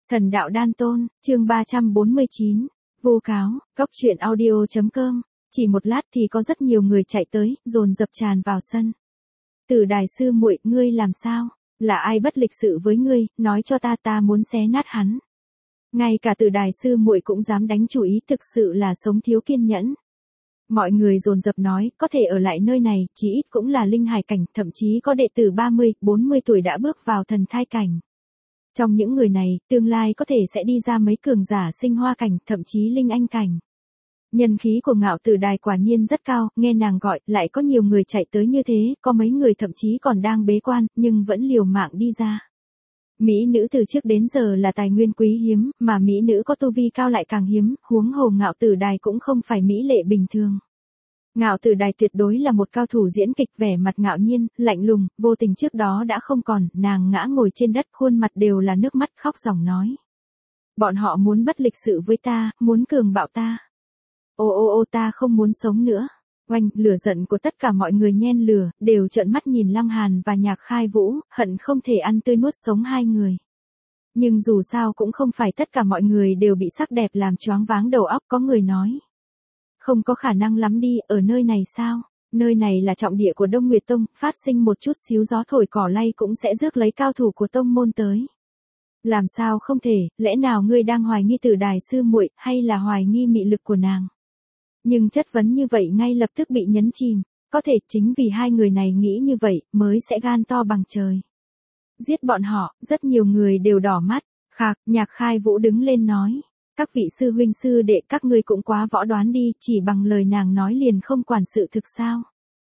Thần đạo đan tôn, chương 349, vu cáo, cóc truyện audio.com. Chỉ một lát thì có rất nhiều người chạy tới, dồn dập tràn vào sân. Tử Đài sư muội, ngươi làm sao? Là ai bất lịch sự với ngươi, nói cho ta muốn xé nát hắn. Ngay cả Tử Đài sư muội cũng dám đánh chủ ý, thực sự là sống thiếu kiên nhẫn. Mọi người dồn dập nói, có thể ở lại nơi này, chí ít cũng là linh hải cảnh, thậm chí có đệ tử 30, 40 tuổi đã bước vào thần thai cảnh. Trong những người này, tương lai có thể sẽ đi ra mấy cường giả sinh hoa cảnh, thậm chí linh anh cảnh. Nhân khí của Ngạo Tử Đài quả nhiên rất cao, nghe nàng gọi, lại có nhiều người chạy tới như thế, có mấy người thậm chí còn đang bế quan, nhưng vẫn liều mạng đi ra. Mỹ nữ từ trước đến giờ là tài nguyên quý hiếm, mà mỹ nữ có tu vi cao lại càng hiếm, huống hồ Ngạo Tử Đài cũng không phải mỹ lệ bình thường. Ngạo Tử Đài tuyệt đối là một cao thủ diễn kịch, vẻ mặt ngạo nhiên, lạnh lùng, vô tình trước đó đã không còn, nàng ngã ngồi trên đất, khuôn mặt đều là nước mắt, khóc ròng nói. Bọn họ muốn bất lịch sự với ta, muốn cường bạo ta. Ô ta không muốn sống nữa. Oanh, lửa giận của tất cả mọi người nhen lửa, đều trợn mắt nhìn Lăng Hàn và Nhạc Khai Vũ, hận không thể ăn tươi nuốt sống hai người. Nhưng dù sao cũng không phải tất cả mọi người đều bị sắc đẹp làm choáng váng đầu óc, có người nói. Không có khả năng lắm đi, ở nơi này sao? Nơi này là trọng địa của Đông Nguyệt Tông, phát sinh một chút xíu gió thổi cỏ lay cũng sẽ rước lấy cao thủ của tông môn tới. Làm sao không thể, lẽ nào ngươi đang hoài nghi Tử Đài sư muội, hay là hoài nghi mị lực của nàng? Nhưng chất vấn như vậy ngay lập tức bị nhấn chìm, có thể chính vì hai người này nghĩ như vậy, mới sẽ gan to bằng trời. Giết bọn họ, rất nhiều người đều đỏ mắt, khạc, Nhạc Khai Vũ đứng lên nói. Các vị sư huynh sư đệ, các ngươi cũng quá võ đoán đi, chỉ bằng lời nàng nói liền không quản sự thực sao?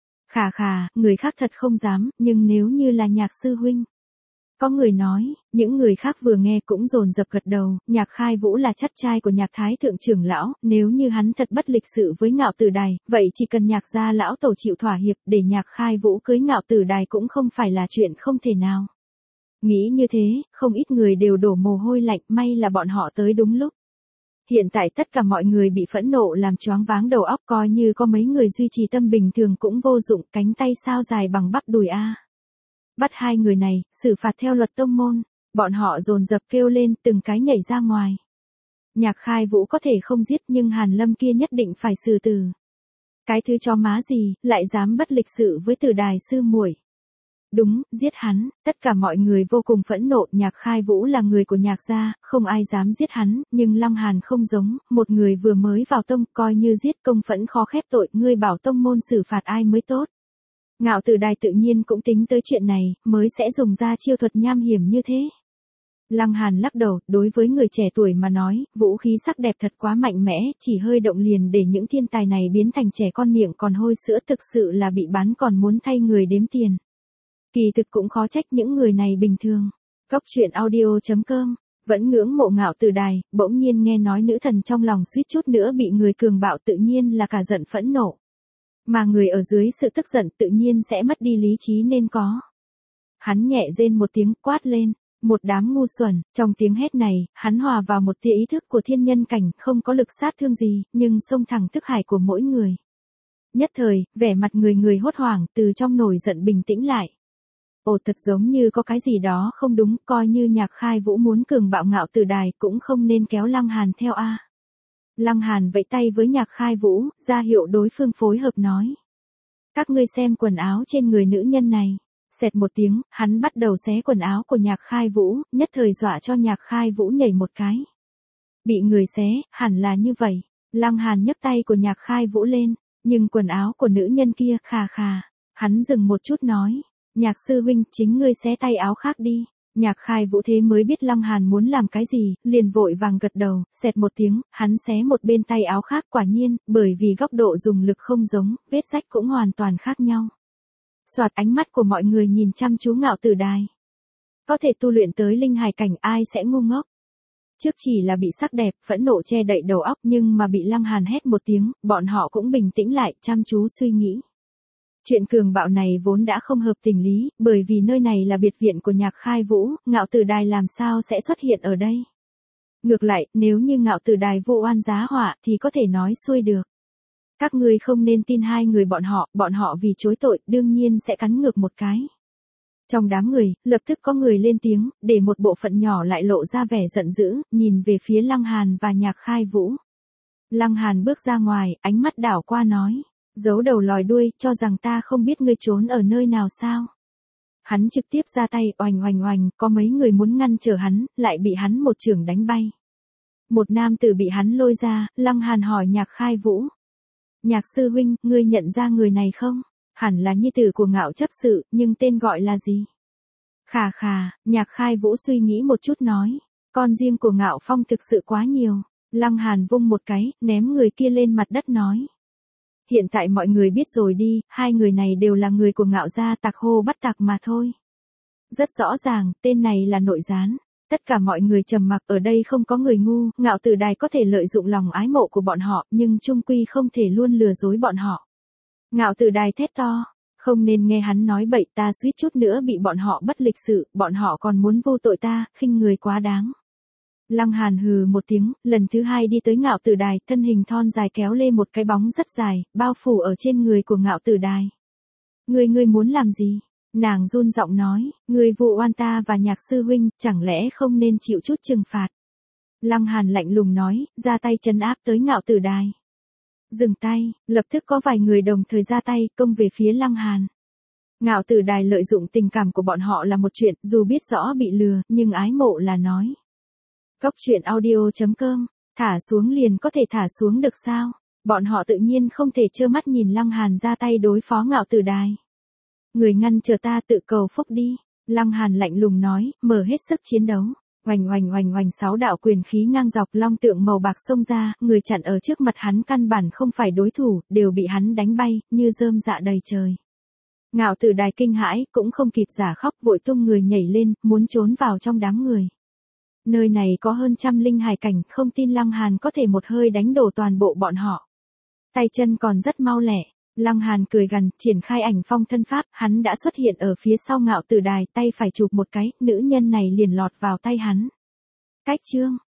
Khà, người khác thật không dám, nhưng nếu như là Nhạc sư huynh. Có người nói, những người khác vừa nghe cũng dồn dập gật đầu, Nhạc Khai Vũ là chắt trai của Nhạc Thái thượng trưởng lão, nếu như hắn thật bất lịch sự với Ngạo Tử Đài, vậy chỉ cần Nhạc gia lão tổ chịu thỏa hiệp để Nhạc Khai Vũ cưới Ngạo Tử Đài cũng không phải là chuyện không thể nào. Nghĩ như thế, không ít người đều đổ mồ hôi lạnh, may là bọn họ tới đúng lúc. Hiện tại tất cả mọi người bị phẫn nộ làm choáng váng đầu óc, coi như có mấy người duy trì tâm bình thường cũng vô dụng, cánh tay sao dài bằng bắp đùi a. Bắt hai người này, xử phạt theo luật tông môn, bọn họ dồn dập kêu lên, từng cái nhảy ra ngoài. Nhạc Khai Vũ có thể không giết nhưng Hàn Lâm kia nhất định phải xử tử. Cái thứ chó má gì, lại dám bất lịch sự với Tử Đài sư muội. Đúng, giết hắn, tất cả mọi người vô cùng phẫn nộ, Nhạc Khai Vũ là người của Nhạc gia, không ai dám giết hắn, nhưng Lăng Hàn không giống, một người vừa mới vào tông, coi như giết công phẫn khó khép tội, ngươi bảo tông môn xử phạt ai mới tốt. Ngạo Tử Đài tự nhiên cũng tính tới chuyện này, mới sẽ dùng ra chiêu thuật nham hiểm như thế. Lăng Hàn lắc đầu, đối với người trẻ tuổi mà nói, vũ khí sắc đẹp thật quá mạnh mẽ, chỉ hơi động liền để những thiên tài này biến thành trẻ con miệng còn hôi sữa, thực sự là bị bán còn muốn thay người đếm tiền. Kỳ thực cũng khó trách những người này bình thường. Cóc truyện audio.com, vẫn ngưỡng mộ Ngạo Tử Đài, bỗng nhiên nghe nói nữ thần trong lòng suýt chút nữa bị người cường bạo, tự nhiên là cả giận phẫn nộ. Mà người ở dưới sự tức giận tự nhiên sẽ mất đi lý trí nên có. Hắn nhẹ rên một tiếng, quát lên, một đám ngu xuẩn, trong tiếng hét này, hắn hòa vào một tia ý thức của thiên nhân cảnh, không có lực sát thương gì, nhưng xông thẳng thức hải của mỗi người. Nhất thời, vẻ mặt người hốt hoảng, từ trong nổi giận bình tĩnh lại. Ồ, thật giống như có cái gì đó không đúng, coi như Nhạc Khai Vũ muốn cường bạo Ngạo Tử Đài cũng không nên kéo Lăng Hàn theo a. Lăng Hàn vẫy tay với Nhạc Khai Vũ, ra hiệu đối phương phối hợp nói. Các ngươi xem quần áo trên người nữ nhân này. Xẹt một tiếng, hắn bắt đầu xé quần áo của Nhạc Khai Vũ, nhất thời dọa cho Nhạc Khai Vũ nhảy một cái. Bị người xé, hẳn là như vậy. Lăng Hàn nhấc tay của Nhạc Khai Vũ lên, nhưng quần áo của nữ nhân kia, khà. Hắn dừng một chút nói. Nhạc sư huynh, chính ngươi xé tay áo khác đi. Nhạc Khai Vũ thế mới biết Lăng Hàn muốn làm cái gì, liền vội vàng gật đầu, xẹt một tiếng, hắn xé một bên tay áo khác, quả nhiên, bởi vì góc độ dùng lực không giống, vết rách cũng hoàn toàn khác nhau. Soạt, ánh mắt của mọi người nhìn chăm chú Ngạo Tử Đài. Có thể tu luyện tới linh hải cảnh, ai sẽ ngu ngốc. Trước chỉ là bị sắc đẹp, phẫn nộ che đậy đầu óc, nhưng mà bị Lăng Hàn hét một tiếng, bọn họ cũng bình tĩnh lại, chăm chú suy nghĩ. Chuyện cường bạo này vốn đã không hợp tình lý, bởi vì nơi này là biệt viện của Nhạc Khai Vũ, Ngạo Tử Đài làm sao sẽ xuất hiện ở đây. Ngược lại, nếu như Ngạo Tử Đài vô oan giá họa thì có thể nói xuôi được. Các ngươi không nên tin hai người bọn họ vì chối tội, đương nhiên sẽ cắn ngược một cái. Trong đám người, lập tức có người lên tiếng, để một bộ phận nhỏ lại lộ ra vẻ giận dữ, nhìn về phía Lăng Hàn và Nhạc Khai Vũ. Lăng Hàn bước ra ngoài, ánh mắt đảo qua nói, giấu đầu lòi đuôi, cho rằng ta không biết ngươi trốn ở nơi nào sao. Hắn trực tiếp ra tay, oành oành oành, có mấy người muốn ngăn trở hắn, lại bị hắn một chưởng đánh bay. Một nam tử bị hắn lôi ra, Lăng Hàn hỏi Nhạc Khai Vũ. Nhạc sư huynh, ngươi nhận ra người này không? Hẳn là nhi tử của Ngạo chấp sự, nhưng tên gọi là gì? Khà khà, Nhạc Khai Vũ suy nghĩ một chút nói. Con riêng của Ngạo Phong thực sự quá nhiều. Lăng Hàn vung một cái, ném người kia lên mặt đất nói. Hiện tại mọi người biết rồi đi, hai người này đều là người của Ngạo gia, tặc hô bắt tặc mà thôi. Rất rõ ràng, tên này là nội gián. Tất cả mọi người trầm mặc, ở đây không có người ngu, Ngạo Tử Đài có thể lợi dụng lòng ái mộ của bọn họ, nhưng chung quy không thể luôn lừa dối bọn họ. Ngạo Tử Đài thét to, không nên nghe hắn nói bậy, ta suýt chút nữa bị bọn họ bất lịch sự, bọn họ còn muốn vô tội ta, khinh người quá đáng. Lăng Hàn hừ một tiếng, lần thứ hai đi tới Ngạo Tử Đài, thân hình thon dài kéo lê một cái bóng rất dài, bao phủ ở trên người của Ngạo Tử Đài. Ngươi muốn làm gì? Nàng run giọng nói, ngươi vụ oan ta và Nhạc sư huynh, chẳng lẽ không nên chịu chút trừng phạt? Lăng Hàn lạnh lùng nói, ra tay trấn áp tới Ngạo Tử Đài. Dừng tay, lập tức có vài người đồng thời ra tay, công về phía Lăng Hàn. Ngạo Tử Đài lợi dụng tình cảm của bọn họ là một chuyện, dù biết rõ bị lừa, nhưng ái mộ là nói. Cốc truyện audio.com, thả xuống liền có thể thả xuống được sao? Bọn họ tự nhiên không thể trơ mắt nhìn Lăng Hàn ra tay đối phó Ngạo Tử Đài. Người ngăn chờ ta tự cầu phúc đi. Lăng Hàn lạnh lùng nói, mở hết sức chiến đấu. Oành oành oành oành, 6 đạo quyền khí ngang dọc, long tượng màu bạc xông ra, người chặn ở trước mặt hắn căn bản không phải đối thủ, đều bị hắn đánh bay, như rơm rạ đầy trời. Ngạo Tử Đài kinh hãi, cũng không kịp giả khóc, vội tung người nhảy lên, muốn trốn vào trong đám người. Nơi này có hơn trăm linh hải cảnh, không tin Lăng Hàn có thể một hơi đánh đổ toàn bộ bọn họ. Tay chân còn rất mau lẹ. Lăng Hàn cười gằn, triển khai ảnh phong thân pháp, hắn đã xuất hiện ở phía sau Ngạo Tử Đài, tay phải chụp một cái, nữ nhân này liền lọt vào tay hắn. Cách chương